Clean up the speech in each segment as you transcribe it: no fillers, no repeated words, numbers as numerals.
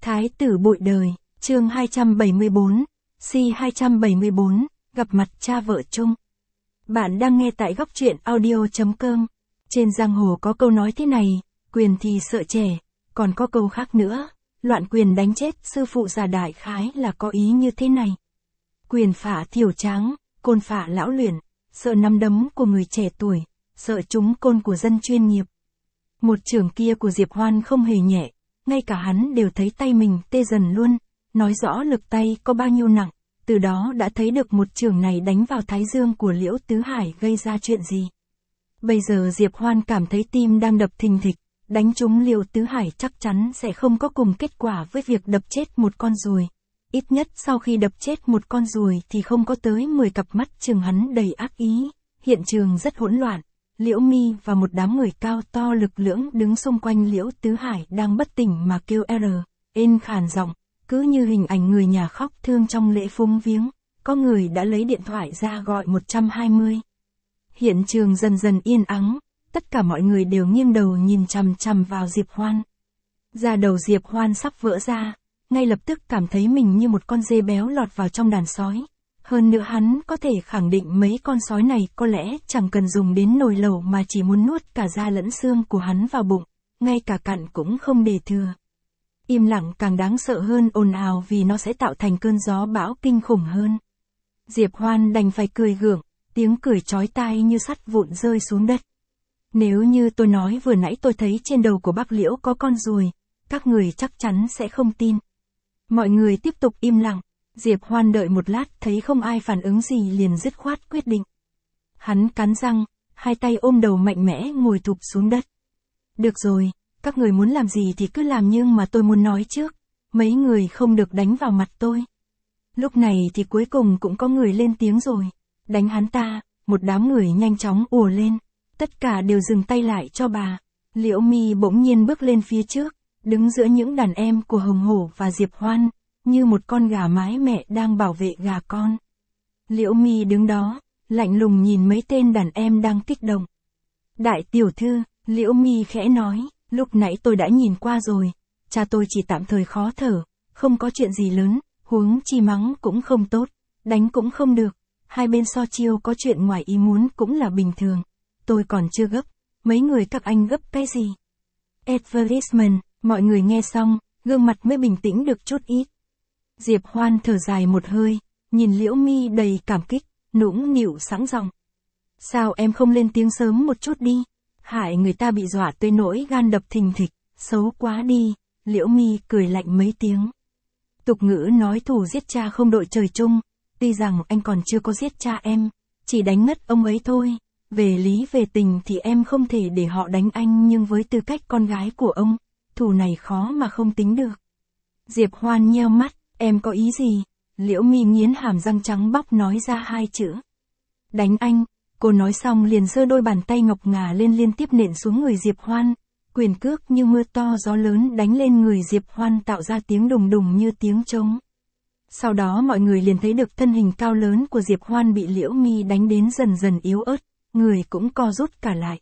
Thái tử bội đời, chương 274, C274, gặp mặt cha vợ chung. Bạn đang nghe tại góc truyện audio.com. Trên giang hồ có câu nói thế này, quyền thì sợ trẻ, còn có câu khác nữa, loạn quyền đánh chết sư phụ già, đại khái là có ý như thế này. Quyền phả thiểu tráng, côn phả lão luyện, sợ nắm đấm của người trẻ tuổi, sợ trúng côn của dân chuyên nghiệp. Một chưởng kia của Diệp Hoan không hề nhẹ, ngay cả hắn đều thấy tay mình tê dần luôn, nói rõ lực tay có bao nhiêu nặng, từ đó đã thấy được một chưởng này đánh vào thái dương của Liễu Tứ Hải gây ra chuyện gì. Bây giờ Diệp Hoan cảm thấy tim đang đập thình thịch, đánh trúng Liễu Tứ Hải chắc chắn sẽ không có cùng kết quả với việc đập chết một con ruồi. Ít nhất sau khi đập chết một con ruồi thì không có tới 10 cặp mắt trừng hắn đầy ác ý. Hiện trường rất hỗn loạn. Liễu Mi và một đám người cao to lực lưỡng đứng xung quanh Liễu Tứ Hải đang bất tỉnh mà kêu ên khàn giọng, cứ như hình ảnh người nhà khóc thương trong lễ phúng viếng. Có người đã lấy điện thoại ra gọi 120. Hiện trường dần dần yên ắng, tất cả mọi người đều nghiêng đầu nhìn chằm chằm vào Diệp Hoan. Da đầu Diệp Hoan sắp vỡ ra, ngay lập tức cảm thấy mình như một con dê béo lọt vào trong đàn sói. Hơn nữa hắn có thể khẳng định mấy con sói này có lẽ chẳng cần dùng đến nồi lẩu mà chỉ muốn nuốt cả da lẫn xương của hắn vào bụng, ngay cả cặn cũng không để thừa. Im lặng càng đáng sợ hơn ồn ào vì nó sẽ tạo thành cơn gió bão kinh khủng hơn. Diệp Hoan đành phải cười gượng, tiếng cười chói tai như sắt vụn rơi xuống đất. Nếu như tôi nói vừa nãy tôi thấy trên đầu của bác Liễu có con ruồi, các người chắc chắn sẽ không tin. Mọi người tiếp tục im lặng. Diệp Hoan đợi một lát thấy không ai phản ứng gì liền dứt khoát quyết định. Hắn cắn răng, hai tay ôm đầu mạnh mẽ ngồi thụp xuống đất. Được rồi, các người muốn làm gì thì cứ làm, nhưng mà tôi muốn nói trước, mấy người không được đánh vào mặt tôi. Lúc này thì cuối cùng cũng có người lên tiếng rồi. Đánh hắn ta, một đám người nhanh chóng ùa lên. Tất cả đều dừng tay lại cho bà. Liễu Mi bỗng nhiên bước lên phía trước, đứng giữa những đàn em của Hồng Hổ và Diệp Hoan, như một con gà mái mẹ đang bảo vệ gà con. Liễu Mi đứng đó, lạnh lùng nhìn mấy tên đàn em đang kích động. Đại tiểu thư, Liễu Mi khẽ nói, lúc nãy tôi đã nhìn qua rồi, cha tôi chỉ tạm thời khó thở, không có chuyện gì lớn, huống chi mắng cũng không tốt, đánh cũng không được, hai bên so chiêu có chuyện ngoài ý muốn cũng là bình thường. Tôi còn chưa gấp, mấy người các anh gấp cái gì? Advertisement, mọi người nghe xong, gương mặt mới bình tĩnh được chút ít. Diệp Hoan thở dài một hơi, nhìn Liễu Mi đầy cảm kích, nũng nịu sẵn giọng. Sao em không lên tiếng sớm một chút đi, hại người ta bị dọa tới nỗi gan đập thình thịch, xấu quá đi. Liễu Mi cười lạnh mấy tiếng. Tục ngữ nói thù giết cha không đội trời chung, tuy rằng anh còn chưa có giết cha em, chỉ đánh ngất ông ấy thôi. Về lý về tình thì em không thể để họ đánh anh, nhưng với tư cách con gái của ông, thù này khó mà không tính được. Diệp Hoan nheo mắt, em có ý gì? Liễu Mi nghiến hàm răng trắng bóc nói ra hai chữ. Đánh anh. Cô nói xong liền giơ đôi bàn tay ngọc ngà lên liên tiếp nện xuống người Diệp Hoan. Quyền cước như mưa to gió lớn đánh lên người Diệp Hoan tạo ra tiếng đùng đùng như tiếng trống. Sau đó mọi người liền thấy được thân hình cao lớn của Diệp Hoan bị Liễu Mi đánh đến dần dần yếu ớt, người cũng co rút cả lại.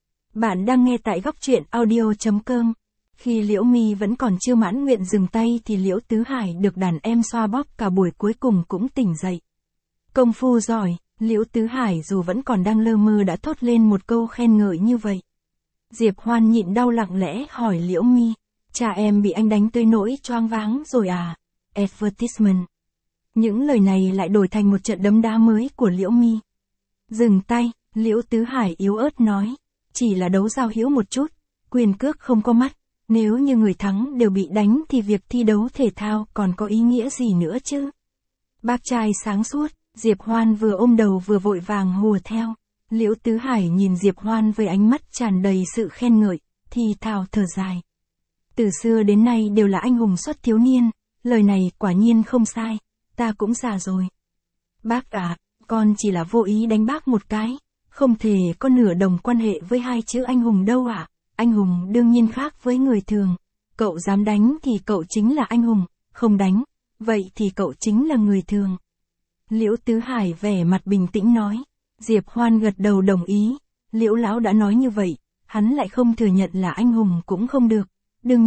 Bạn đang nghe tại góc truyện audio.com. Khi Liễu Mi vẫn còn chưa mãn nguyện dừng tay thì Liễu Tứ Hải được đàn em xoa bóp cả buổi cuối cùng cũng tỉnh dậy. Công phu giỏi, Liễu Tứ Hải dù vẫn còn đang lơ mơ đã thốt lên một câu khen ngợi như vậy. Diệp Hoan nhịn đau lặng lẽ hỏi Liễu Mi, cha em bị anh đánh tới nỗi choáng váng rồi à? Advertisement. Những lời này lại đổi thành một trận đấm đá mới của Liễu Mi. Dừng tay, Liễu Tứ Hải yếu ớt nói, chỉ là đấu giao hữu một chút, quyền cước không có mắt. Nếu như người thắng đều bị đánh thì việc thi đấu thể thao còn có ý nghĩa gì nữa chứ? Bác trai sáng suốt, Diệp Hoan vừa ôm đầu vừa vội vàng hùa theo. Liễu Tứ Hải nhìn Diệp Hoan với ánh mắt tràn đầy sự khen ngợi, thì thào thở dài. Từ xưa đến nay đều là anh hùng xuất thiếu niên, lời này quả nhiên không sai, ta cũng già rồi. Bác ạ, con chỉ là vô ý đánh bác một cái, không thể có nửa đồng quan hệ với hai chữ anh hùng đâu ạ. Anh hùng đương nhiên khác với người thường. Cậu dám đánh thì cậu chính là anh hùng, không đánh, vậy thì cậu chính là người thường. Liễu Tứ Hải vẻ mặt bình tĩnh nói. Diệp Hoan gật đầu đồng ý. Liễu lão đã nói như vậy, hắn lại không thừa nhận là anh hùng cũng không được. Đương nhiên,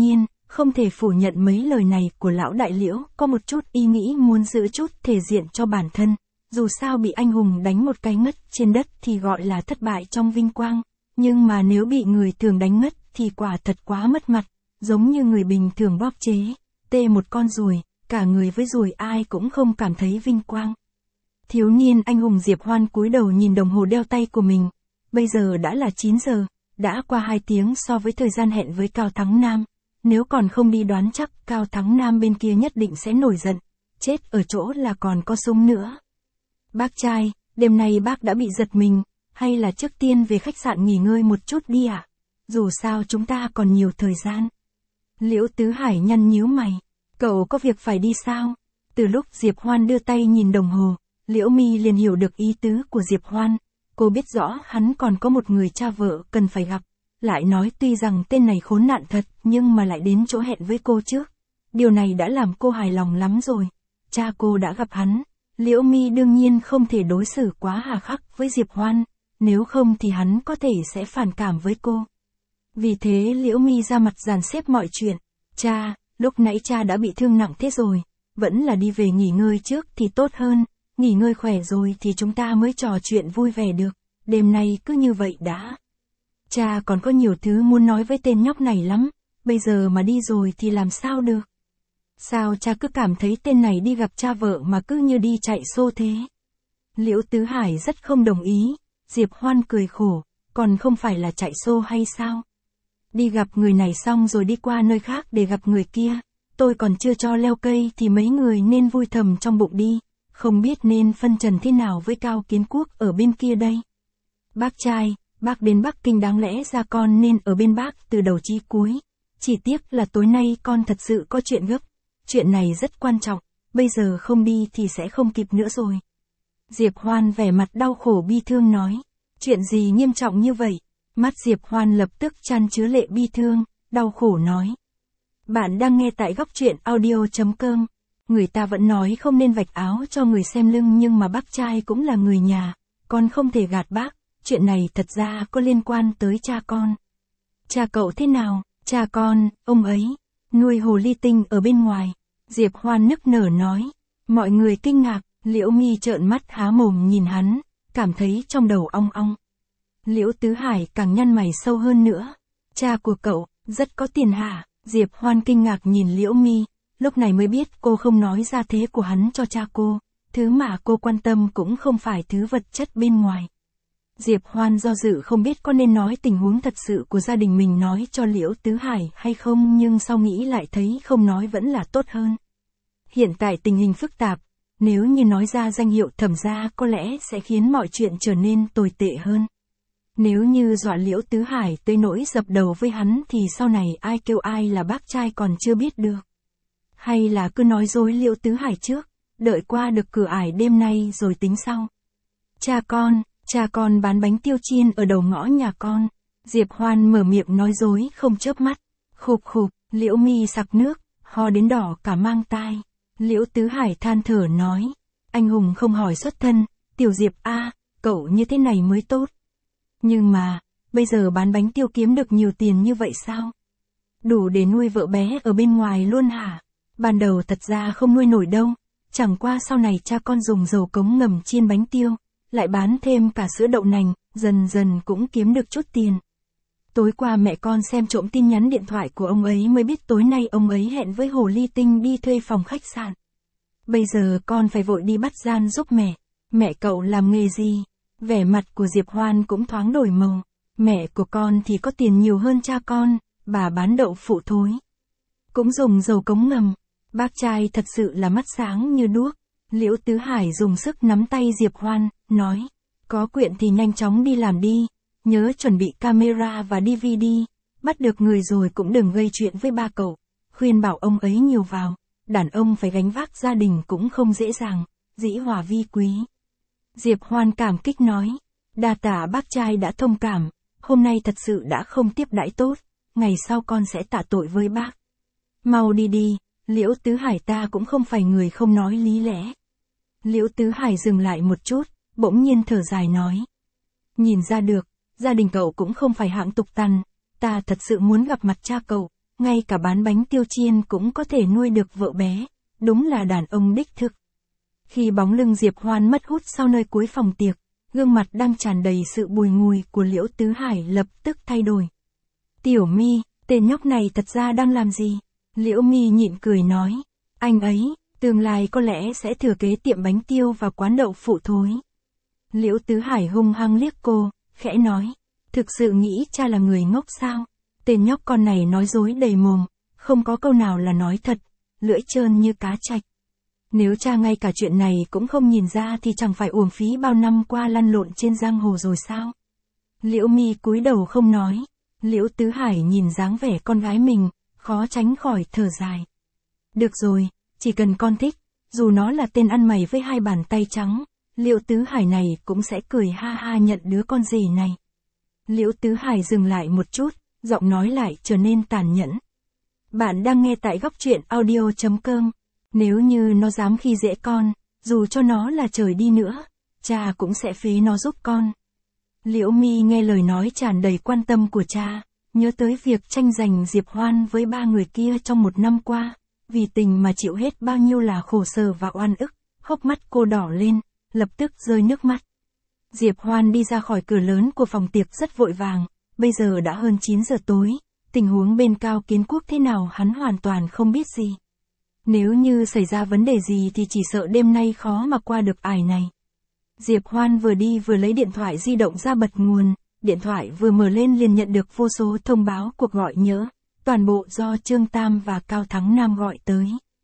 Không thể phủ nhận mấy lời này của lão đại Liễu có một chút ý nghĩ muốn giữ chút thể diện cho bản thân. Dù sao bị anh hùng đánh một cái ngất trên đất thì gọi là thất bại trong vinh quang. Nhưng mà nếu bị người thường đánh ngất thì quả thật quá mất mặt. Giống như người bình thường bóp chế, tê một con ruồi, cả người với ruồi ai cũng không cảm thấy vinh quang. Thiếu niên anh hùng Diệp Hoan cúi đầu nhìn đồng hồ đeo tay của mình. Bây giờ đã là 9 giờ, đã qua 2 tiếng so với thời gian hẹn với Cao Thắng Nam. Nếu còn không đi đoán chắc Cao Thắng Nam bên kia nhất định sẽ nổi giận. Chết ở chỗ là còn có súng nữa. Bác trai, đêm nay bác đã bị giật mình, hay là trước tiên về khách sạn nghỉ ngơi một chút đi ạ? Dù sao chúng ta còn nhiều thời gian. Liễu Tứ Hải nhăn nhíu mày. Cậu có việc phải đi sao? Từ lúc Diệp Hoan đưa tay nhìn đồng hồ, Liễu Mi liền hiểu được ý tứ của Diệp Hoan. Cô biết rõ hắn còn có một người cha vợ cần phải gặp. Lại nói tuy rằng tên này khốn nạn thật nhưng mà lại đến chỗ hẹn với cô trước. Điều này đã làm cô hài lòng lắm rồi. Cha cô đã gặp hắn. Liễu Mi đương nhiên không thể đối xử quá hà khắc với Diệp Hoan. Nếu không thì hắn có thể sẽ phản cảm với cô. Vì thế Liễu Mi ra mặt dàn xếp mọi chuyện. Cha, lúc nãy cha đã bị thương nặng thế rồi. Vẫn là đi về nghỉ ngơi trước thì tốt hơn. Nghỉ ngơi khỏe rồi thì chúng ta mới trò chuyện vui vẻ được. Đêm nay cứ như vậy đã. Cha còn có nhiều thứ muốn nói với tên nhóc này lắm. Bây giờ mà đi rồi thì làm sao được? Sao cha cứ cảm thấy tên này đi gặp cha vợ mà cứ như đi chạy xô thế? Liễu Tứ Hải rất không đồng ý. Diệp Hoan cười khổ. Còn không phải là chạy xô hay sao? Đi gặp người này xong rồi đi qua nơi khác để gặp người kia. Tôi còn chưa cho leo cây thì mấy người nên vui thầm trong bụng đi. Không biết nên phân trần thế nào với Cao Kiến Quốc ở bên kia đây. Bác trai, bác đến Bắc Kinh đáng lẽ ra con nên ở bên bác từ đầu chí cuối. Chỉ tiếc là tối nay con thật sự có chuyện gấp. Chuyện này rất quan trọng, bây giờ không đi thì sẽ không kịp nữa rồi. Diệp Hoan vẻ mặt đau khổ bi thương nói. Chuyện gì nghiêm trọng như vậy? Mắt Diệp Hoan lập tức chan chứa lệ bi thương, đau khổ nói. Bạn đang nghe tại góc truyện audio.com. Người ta vẫn nói không nên vạch áo cho người xem lưng nhưng mà bác trai cũng là người nhà. Con không thể gạt bác. Chuyện này thật ra có liên quan tới cha con. Cha cậu thế nào? Cha con, ông ấy, nuôi hồ ly tinh ở bên ngoài. Diệp Hoan nức nở nói. Mọi người kinh ngạc, Liễu Mi trợn mắt há mồm nhìn hắn, cảm thấy trong đầu ong ong. Liễu Tứ Hải càng nhăn mày sâu hơn nữa. Cha của cậu, rất có tiền hả? Diệp Hoan kinh ngạc nhìn Liễu Mi, lúc này mới biết cô không nói ra thế của hắn cho cha cô. Thứ mà cô quan tâm cũng không phải thứ vật chất bên ngoài. Diệp Hoan do dự không biết có nên nói tình huống thật sự của gia đình mình nói cho Liễu Tứ Hải hay không, nhưng sau nghĩ lại thấy không nói vẫn là tốt hơn. Hiện tại tình hình phức tạp, nếu như nói ra danh hiệu Thẩm gia có lẽ sẽ khiến mọi chuyện trở nên tồi tệ hơn. Nếu như dọa Liễu Tứ Hải tới nỗi dập đầu với hắn thì sau này ai kêu ai là bác trai còn chưa biết được. Hay là cứ nói dối Liễu Tứ Hải trước, đợi qua được cửa ải đêm nay rồi tính sau. Cha con bán bánh tiêu chiên ở đầu ngõ nhà con. Diệp Hoan mở miệng nói dối không chớp mắt. Khục khục, Liễu Mi sặc nước, ho đến đỏ cả mang tai. Liễu Tứ Hải than thở nói. Anh hùng không hỏi xuất thân, Tiểu Diệp a, cậu như thế này mới tốt. Nhưng mà, bây giờ bán bánh tiêu kiếm được nhiều tiền như vậy sao? Đủ để nuôi vợ bé ở bên ngoài luôn hả? Ban đầu thật ra không nuôi nổi đâu. Chẳng qua sau này cha con dùng dầu cống ngầm chiên bánh tiêu, lại bán thêm cả sữa đậu nành, dần dần cũng kiếm được chút tiền. Tối qua mẹ con xem trộm tin nhắn điện thoại của ông ấy mới biết tối nay ông ấy hẹn với hồ ly tinh đi thuê phòng khách sạn. Bây giờ con phải vội đi bắt gian giúp mẹ. Mẹ cậu làm nghề gì? Vẻ mặt của Diệp Hoan cũng thoáng đổi màu. Mẹ của con thì có tiền nhiều hơn cha con, bà bán đậu phụ thối. Cũng dùng dầu cống ngầm. Bác trai thật sự là mắt sáng như đuốc. Liễu Tứ Hải dùng sức nắm tay Diệp Hoan, nói. Có quyện thì nhanh chóng đi làm đi. Nhớ chuẩn bị camera và DVD. Bắt được người rồi cũng đừng gây chuyện với ba cậu. Khuyên bảo ông ấy nhiều vào. Đàn ông phải gánh vác gia đình cũng không dễ dàng. Dĩ hòa vi quý. Diệp Hoan cảm kích nói. Đa tạ bác trai đã thông cảm. Hôm nay thật sự đã không tiếp đãi tốt. Ngày sau con sẽ tạ tội với bác. Mau đi đi. Liễu Tứ Hải ta cũng không phải người không nói lý lẽ. Liễu Tứ Hải dừng lại một chút, bỗng nhiên thở dài nói. Nhìn ra được, gia đình cậu cũng không phải hạng tục tằn, ta thật sự muốn gặp mặt cha cậu, ngay cả bán bánh tiêu chiên cũng có thể nuôi được vợ bé, đúng là đàn ông đích thực. Khi bóng lưng Diệp Hoan mất hút sau nơi cuối phòng tiệc, gương mặt đang tràn đầy sự bùi ngùi của Liễu Tứ Hải lập tức thay đổi. Tiểu My, tên nhóc này thật ra đang làm gì? Liễu My nhịn cười nói, anh ấy, tương lai có lẽ sẽ thừa kế tiệm bánh tiêu và quán đậu phụ thối. Liễu Tứ Hải hung hăng liếc cô, khẽ nói, thực sự nghĩ cha là người ngốc sao? Tên nhóc con này nói dối đầy mồm, không có câu nào là nói thật, lưỡi trơn như cá trạch. Nếu cha ngay cả chuyện này cũng không nhìn ra thì chẳng phải uổng phí bao năm qua lăn lộn trên giang hồ rồi sao? Liễu My cúi đầu không nói. Liễu Tứ Hải nhìn dáng vẻ con gái mình, khó tránh khỏi thở dài. Được rồi, chỉ cần con thích, dù nó là tên ăn mày với hai bàn tay trắng, Liễu Tứ Hải này cũng sẽ cười ha ha nhận đứa con rể này. Liễu Tứ Hải dừng lại một chút, giọng nói lại trở nên tàn nhẫn. Bạn đang nghe tại góc truyện audio.com. Nếu như nó dám khi dễ con, dù cho nó là trời đi nữa, cha cũng sẽ phế nó giúp con. Liễu My nghe lời nói tràn đầy quan tâm của cha, nhớ tới việc tranh giành Diệp Hoan với ba người kia trong một năm qua, vì tình mà chịu hết bao nhiêu là khổ sở và oan ức, hốc mắt cô đỏ lên, lập tức rơi nước mắt. Diệp Hoan đi ra khỏi cửa lớn của phòng tiệc rất vội vàng, bây giờ đã hơn 9 giờ tối, tình huống bên Cao Kiến Quốc thế nào hắn hoàn toàn không biết gì. Nếu như xảy ra vấn đề gì thì chỉ sợ đêm nay khó mà qua được ải này. Diệp Hoan vừa đi vừa lấy điện thoại di động ra bật nguồn, điện thoại vừa mở lên liền nhận được vô số thông báo cuộc gọi nhỡ, toàn bộ do Trương Tam và Cao Thắng Nam gọi tới.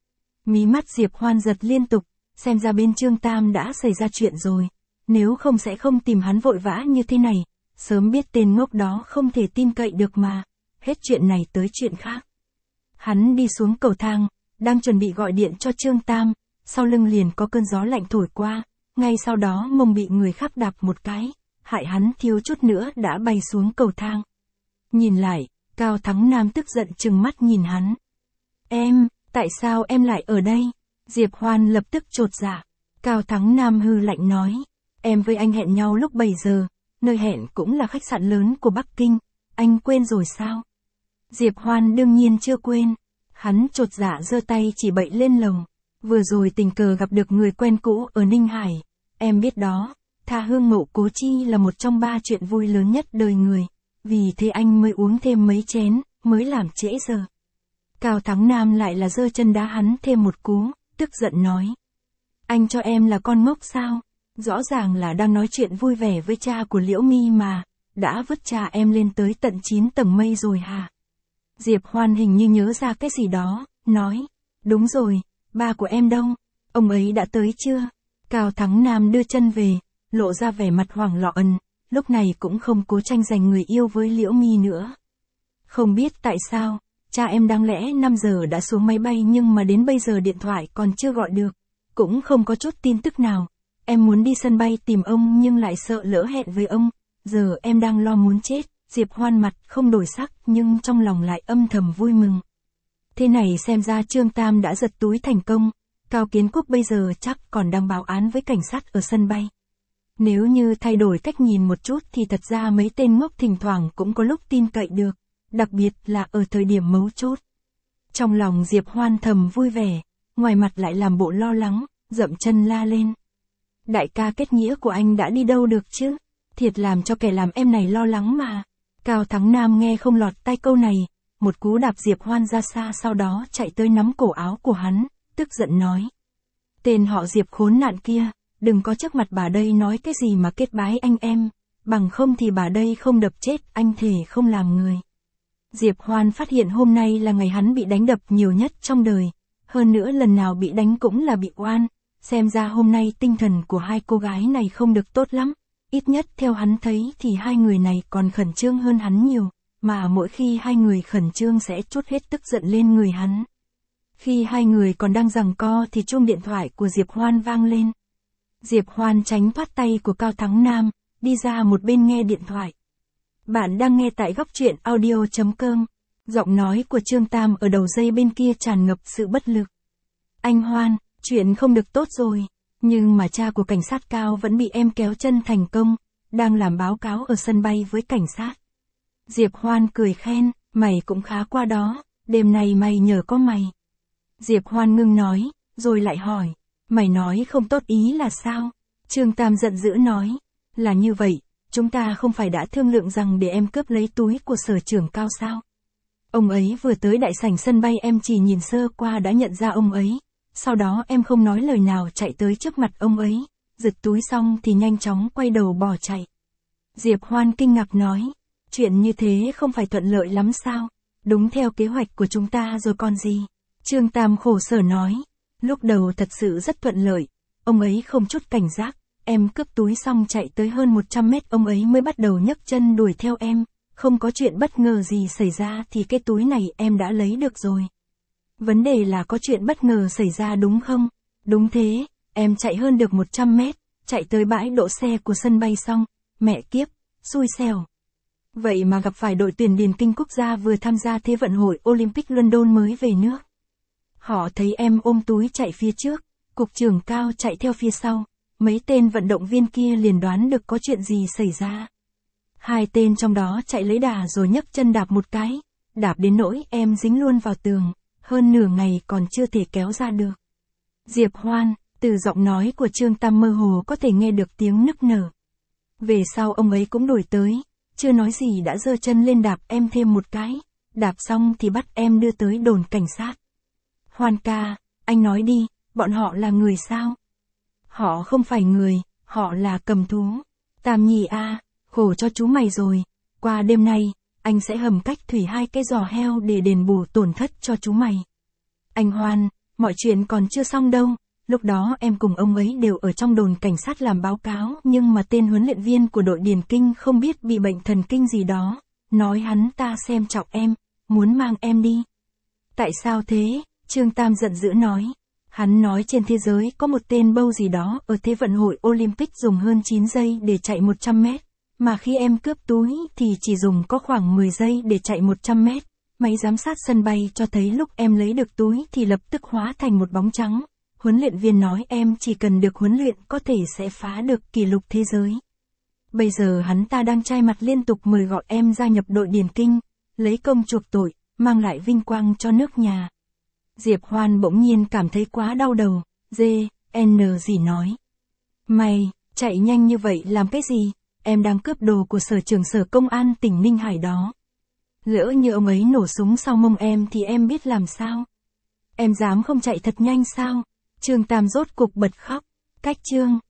Mí mắt Diệp Hoan giật liên tục, xem ra bên Trương Tam đã xảy ra chuyện rồi, nếu không sẽ không tìm hắn vội vã như thế này, sớm biết tên ngốc đó không thể tin cậy được mà, hết chuyện này tới chuyện khác. Hắn đi xuống cầu thang, đang chuẩn bị gọi điện cho Trương Tam, sau lưng liền có cơn gió lạnh thổi qua, ngay sau đó mông bị người khác đạp một cái, hại hắn thiếu chút nữa đã bay xuống cầu thang. Nhìn lại, Cao Thắng Nam tức giận trừng mắt nhìn hắn. Em, tại sao em lại ở đây? Diệp Hoan lập tức chột dạ. Cao Thắng Nam hư lạnh nói, em với anh hẹn nhau lúc 7 giờ, nơi hẹn cũng là khách sạn lớn của Bắc Kinh, anh quên rồi sao? Diệp Hoan đương nhiên chưa quên. Hắn chột dạ giơ tay chỉ bậy lên lồng. Vừa rồi tình cờ gặp được người quen cũ ở Ninh Hải. Em biết đó, tha hương mộ cố chi là một trong 3 chuyện vui lớn nhất đời người. Vì thế anh mới uống thêm mấy chén, mới làm trễ giờ. Cao Thắng Nam lại là giơ chân đá hắn thêm một cú, tức giận nói. Anh cho em là con ngốc sao? Rõ ràng là đang nói chuyện vui vẻ với cha của Liễu My mà, đã vứt cha em lên tới tận 9 tầng mây rồi hả? Diệp Hoan hình như nhớ ra cái gì đó, nói, đúng rồi, ba của em đâu, ông ấy đã tới chưa? Cao Thắng Nam đưa chân về, lộ ra vẻ mặt hoảng loạn, lúc này cũng không cố tranh giành người yêu với Liễu My nữa. Không biết tại sao, cha em đáng lẽ 5 giờ đã xuống máy bay nhưng mà đến bây giờ điện thoại còn chưa gọi được, cũng không có chút tin tức nào. Em muốn đi sân bay tìm ông nhưng lại sợ lỡ hẹn với ông, giờ em đang lo muốn chết. Diệp Hoan mặt không đổi sắc nhưng trong lòng lại âm thầm vui mừng. Thế này xem ra Trương Tam đã giật túi thành công, Cao Kiến Quốc bây giờ chắc còn đang báo án với cảnh sát ở sân bay. Nếu như thay đổi cách nhìn một chút thì thật ra mấy tên ngốc thỉnh thoảng cũng có lúc tin cậy được, đặc biệt là ở thời điểm mấu chốt. Trong lòng Diệp Hoan thầm vui vẻ, ngoài mặt lại làm bộ lo lắng, dậm chân la lên. Đại ca kết nghĩa của anh đã đi đâu được chứ? Thiệt làm cho kẻ làm em này lo lắng mà. Cao Thắng Nam nghe không lọt tai câu này, một cú đạp Diệp Hoan ra xa sau đó chạy tới nắm cổ áo của hắn, tức giận nói. Tên họ Diệp khốn nạn kia, đừng có trước mặt bà đây nói cái gì mà kết bái anh em, bằng không thì bà đây không đập chết anh thề không làm người. Diệp Hoan phát hiện hôm nay là ngày hắn bị đánh đập nhiều nhất trong đời, hơn nữa lần nào bị đánh cũng là bị oan, xem ra hôm nay tinh thần của hai cô gái này không được tốt lắm. Ít nhất theo hắn thấy thì hai người này còn khẩn trương hơn hắn nhiều, mà mỗi khi hai người khẩn trương sẽ trút hết tức giận lên người hắn. Khi hai người còn đang giằng co thì chuông điện thoại của Diệp Hoan vang lên. Diệp Hoan tránh thoát tay của Cao Thắng Nam, đi ra một bên nghe điện thoại. Bạn đang nghe tại góc truyện audio.com. Giọng nói của Trương Tam ở đầu dây bên kia tràn ngập sự bất lực. Anh Hoan, chuyện không được tốt rồi. Nhưng mà cha của cảnh sát Cao vẫn bị em kéo chân thành công, đang làm báo cáo ở sân bay với cảnh sát. Diệp Hoan cười khen, mày cũng khá qua đó, đêm nay mày nhờ có mày. Diệp Hoan ngưng nói, rồi lại hỏi, mày nói không tốt ý là sao? Trương Tam giận dữ nói, là như vậy, chúng ta không phải đã thương lượng rằng để em cướp lấy túi của Sở trưởng Cao sao? Ông ấy vừa tới đại sảnh sân bay em chỉ nhìn sơ qua đã nhận ra ông ấy, sau đó em không nói lời nào chạy tới trước mặt ông ấy, giật túi xong thì nhanh chóng quay đầu bỏ chạy. Diệp Hoan kinh ngạc nói, chuyện như thế không phải thuận lợi lắm sao? Đúng theo kế hoạch của chúng ta rồi còn gì? Trương Tam khổ sở nói, lúc đầu thật sự rất thuận lợi, ông ấy không chút cảnh giác, em cướp túi xong chạy tới hơn 100 mét ông ấy mới bắt đầu nhấc chân đuổi theo em, không có chuyện bất ngờ gì xảy ra thì cái túi này em đã lấy được rồi. Vấn đề là có chuyện bất ngờ xảy ra đúng không? Đúng thế, em chạy hơn được 100 mét, chạy tới bãi đỗ xe của sân bay xong, mẹ kiếp, xui xẻo. Vậy mà gặp phải đội tuyển điền kinh quốc gia vừa tham gia Thế vận hội Olympic London mới về nước. Họ thấy em ôm túi chạy phía trước, cục trưởng Cao chạy theo phía sau, mấy tên vận động viên kia liền đoán được có chuyện gì xảy ra. Hai tên trong đó chạy lấy đà rồi nhấc chân đạp một cái, đạp đến nỗi em dính luôn vào tường, hơn nửa ngày còn chưa thể kéo ra được. Diệp Hoan, từ giọng nói của Trương Tam mơ hồ có thể nghe được tiếng nức nở. Về sau ông ấy cũng đuổi tới, chưa nói gì đã giơ chân lên đạp em thêm một cái, đạp xong thì bắt em đưa tới đồn cảnh sát. Hoan ca, anh nói đi, bọn họ là người sao? Họ không phải người, họ là cầm thú. Tam Nhi a, khổ cho chú mày rồi, qua đêm nay, anh sẽ hầm cách thủy 2 cái giò heo để đền bù tổn thất cho chú mày. Anh Hoan, mọi chuyện còn chưa xong đâu, lúc đó em cùng ông ấy đều ở trong đồn cảnh sát làm báo cáo nhưng mà tên huấn luyện viên của đội điền kinh không biết bị bệnh thần kinh gì đó, nói hắn ta xem trọng em, muốn mang em đi. Tại sao thế? Trương Tam giận dữ nói. Hắn nói trên thế giới có một tên bâu gì đó ở Thế vận hội Olympic dùng hơn 9 giây để chạy 100 mét, mà khi em cướp túi thì chỉ dùng có khoảng 10 giây để chạy 100 mét. Máy giám sát sân bay cho thấy lúc em lấy được túi thì lập tức hóa thành một bóng trắng. Huấn luyện viên nói em chỉ cần được huấn luyện có thể sẽ phá được kỷ lục thế giới. Bây giờ hắn ta đang chai mặt liên tục mời gọi em gia nhập đội điền kinh, lấy công chuộc tội, mang lại vinh quang cho nước nhà. Diệp Hoan bỗng nhiên cảm thấy quá đau đầu, gì nói. Mày, chạy nhanh như vậy làm cái gì? Em đang cướp đồ của sở trưởng sở công an tỉnh Ninh Hải đó. Lỡ như ông ấy nổ súng sau mông em thì em biết làm sao? Em dám không chạy thật nhanh sao? Trương Tam rốt cục bật khóc. Cách chương